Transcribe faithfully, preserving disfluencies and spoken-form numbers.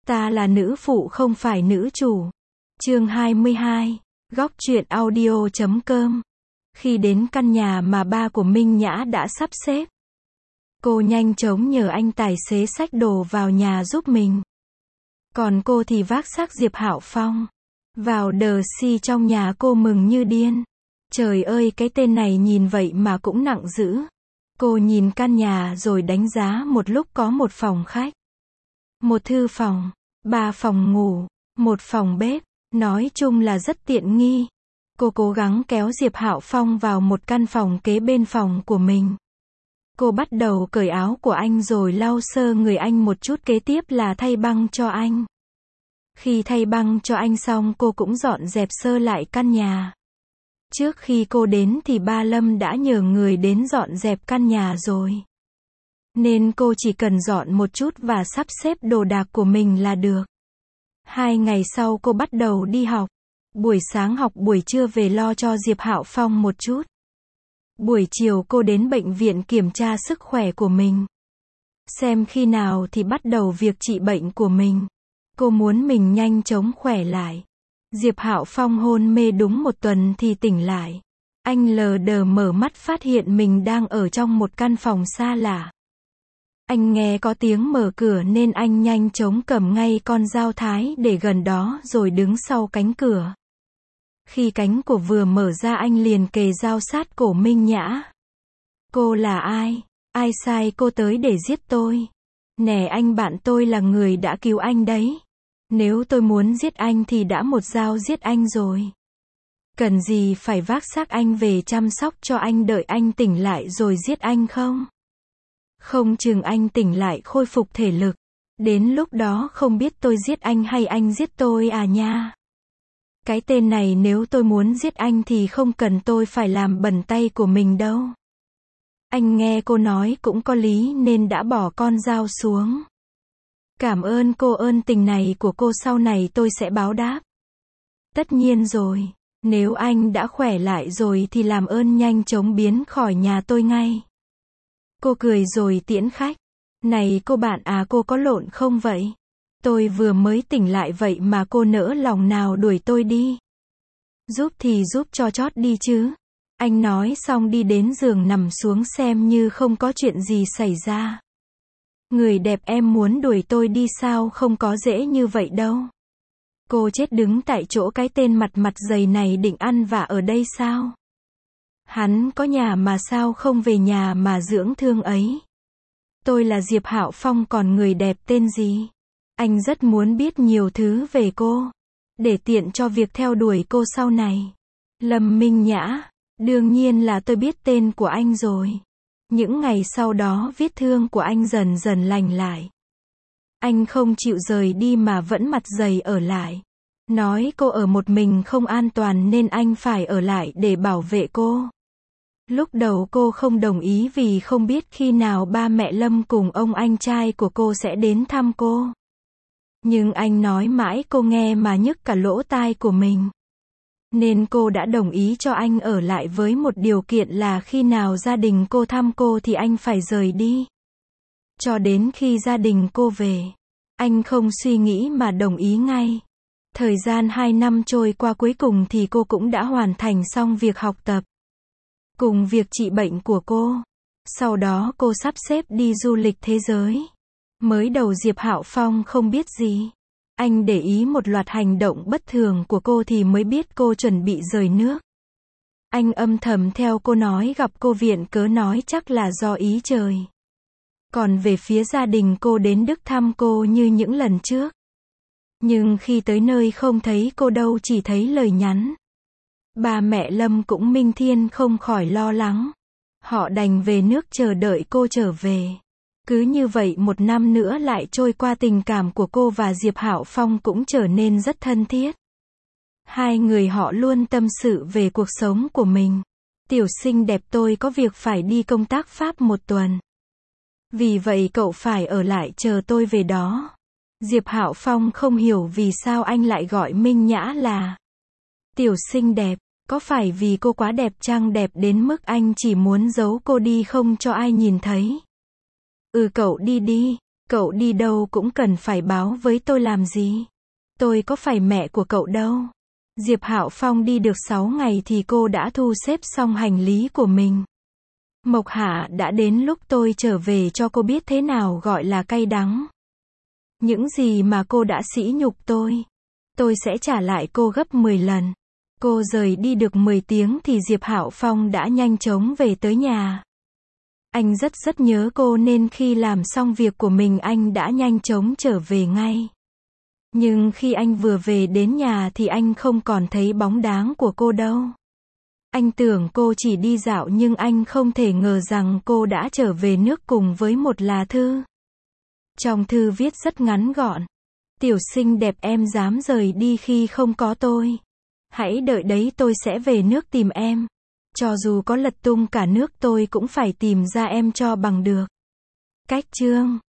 Ta là nữ phụ không phải nữ chủ. Chương hai mươi hai. Góc truyện audio chấm com. Khi đến căn nhà mà ba của Minh Nhã đã sắp xếp, cô nhanh chóng nhờ anh tài xế xách đồ vào nhà giúp mình. Còn cô thì vác xác Diệp Hạo Phong vào đờ si trong nhà. Cô mừng như điên. Trời ơi, cái tên này nhìn vậy mà cũng nặng dữ. Cô nhìn căn nhà rồi đánh giá một lúc. Có một phòng khách, một thư phòng, ba phòng ngủ, một phòng bếp, nói chung là rất tiện nghi. Cô cố gắng kéo Diệp Hạo Phong vào một căn phòng kế bên phòng của mình. Cô bắt đầu cởi áo của anh rồi lau sơ người anh một chút, kế tiếp là thay băng cho anh. Khi thay băng cho anh xong, cô cũng dọn dẹp sơ lại căn nhà. Trước khi cô đến thì ba Lâm đã nhờ người đến dọn dẹp căn nhà rồi, nên cô chỉ cần dọn một chút và sắp xếp đồ đạc của mình là được. Hai ngày sau cô bắt đầu đi học. Buổi sáng học, buổi trưa về lo cho Diệp Hạo Phong một chút. Buổi chiều cô đến bệnh viện kiểm tra sức khỏe của mình, xem khi nào thì bắt đầu việc trị bệnh của mình. Cô muốn mình nhanh chóng khỏe lại. Diệp Hạo Phong hôn mê đúng một tuần thì tỉnh lại. Anh lờ đờ mở mắt phát hiện mình đang ở trong một căn phòng xa lạ. Anh nghe có tiếng mở cửa nên anh nhanh chóng cầm ngay con dao thái để gần đó rồi đứng sau cánh cửa. Khi cánh cửa vừa mở ra, anh liền kề dao sát cổ Minh Nhã. Cô là ai? Ai sai cô tới để giết tôi? Nè anh, bạn tôi là người đã cứu anh đấy. Nếu tôi muốn giết anh thì đã một dao giết anh rồi. Cần gì phải vác xác anh về chăm sóc cho anh, đợi anh tỉnh lại rồi giết anh không? Không chừng anh tỉnh lại khôi phục thể lực. Đến lúc đó không biết tôi giết anh hay anh giết tôi à nha. Cái tên này, nếu tôi muốn giết anh thì không cần tôi phải làm bẩn tay của mình đâu. Anh nghe cô nói cũng có lý nên đã bỏ con dao xuống. Cảm ơn cô, ơn tình này của cô sau này tôi sẽ báo đáp. Tất nhiên rồi, nếu anh đã khỏe lại rồi thì làm ơn nhanh chóng biến khỏi nhà tôi ngay. Cô cười rồi tiễn khách. Này cô bạn à, cô có lộn không vậy? Tôi vừa mới tỉnh lại vậy mà cô nỡ lòng nào đuổi tôi đi. Giúp thì giúp cho chót đi chứ. Anh nói xong đi đến giường nằm xuống xem như không có chuyện gì xảy ra. Người đẹp, em muốn đuổi tôi đi sao? Không có dễ như vậy đâu. Cô chết đứng tại chỗ. Cái tên mặt mặt dày này định ăn vạ ở đây sao? Hắn có nhà mà sao không về nhà mà dưỡng thương ấy? Tôi là Diệp Hạo Phong, còn người đẹp tên gì? Anh rất muốn biết nhiều thứ về cô, để tiện cho việc theo đuổi cô sau này. Lâm Minh Nhã. Đương nhiên là tôi biết tên của anh rồi. Những ngày sau đó vết thương của anh dần dần lành lại. Anh không chịu rời đi mà vẫn mặt dày ở lại. Nói cô ở một mình không an toàn nên anh phải ở lại để bảo vệ cô. Lúc đầu cô không đồng ý vì không biết khi nào ba mẹ Lâm cùng ông anh trai của cô sẽ đến thăm cô. Nhưng anh nói mãi cô nghe mà nhức cả lỗ tai của mình. Nên cô đã đồng ý cho anh ở lại với một điều kiện là khi nào gia đình cô thăm cô thì anh phải rời đi. Cho đến khi gia đình cô về, anh không suy nghĩ mà đồng ý ngay. Thời gian hai năm trôi qua, cuối cùng thì cô cũng đã hoàn thành xong việc học tập cùng việc trị bệnh của cô. Sau đó cô sắp xếp đi du lịch thế giới. Mới đầu Diệp Hạo Phong không biết gì. Anh để ý một loạt hành động bất thường của cô thì mới biết cô chuẩn bị rời nước. Anh âm thầm theo cô nói gặp cô viện cớ nói chắc là do ý trời. Còn về phía gia đình cô đến Đức thăm cô như những lần trước. Nhưng khi tới nơi không thấy cô đâu, chỉ thấy lời nhắn. Ba mẹ Lâm cũng Minh Thiên không khỏi lo lắng. Họ đành về nước chờ đợi cô trở về. Cứ như vậy một năm nữa lại trôi qua, tình cảm của cô và Diệp Hạo Phong cũng trở nên rất thân thiết. Hai người họ luôn tâm sự về cuộc sống của mình. Tiểu xinh đẹp, tôi có việc phải đi công tác Pháp một tuần. Vì vậy cậu phải ở lại chờ tôi về đó. Diệp Hạo Phong không hiểu vì sao anh lại gọi Minh Nhã là tiểu xinh đẹp. Có phải vì cô quá đẹp chăng? Đẹp đến mức anh chỉ muốn giấu cô đi không cho ai nhìn thấy. Ừ, cậu đi đi. Cậu đi đâu cũng cần phải báo với tôi làm gì? Tôi có phải mẹ của cậu đâu. Diệp Hạo Phong đi được sáu ngày thì cô đã thu xếp xong hành lý của mình. Mộc Hạ, đã đến lúc tôi trở về cho cô biết thế nào gọi là cay đắng. Những gì mà cô đã sỉ nhục tôi, tôi sẽ trả lại cô gấp mười lần. Cô rời đi được mười tiếng thì Diệp Hạo Phong đã nhanh chóng về tới nhà. Anh rất rất nhớ cô nên khi làm xong việc của mình anh đã nhanh chóng trở về ngay. Nhưng khi anh vừa về đến nhà thì anh không còn thấy bóng dáng của cô đâu. Anh tưởng cô chỉ đi dạo nhưng anh không thể ngờ rằng cô đã trở về nước cùng với một lá thư. Trong thư viết rất ngắn gọn. Tiểu xinh đẹp, em dám rời đi khi không có tôi. Hãy đợi đấy, tôi sẽ về nước tìm em. Cho dù có lật tung cả nước tôi cũng phải tìm ra em cho bằng được. Cách chương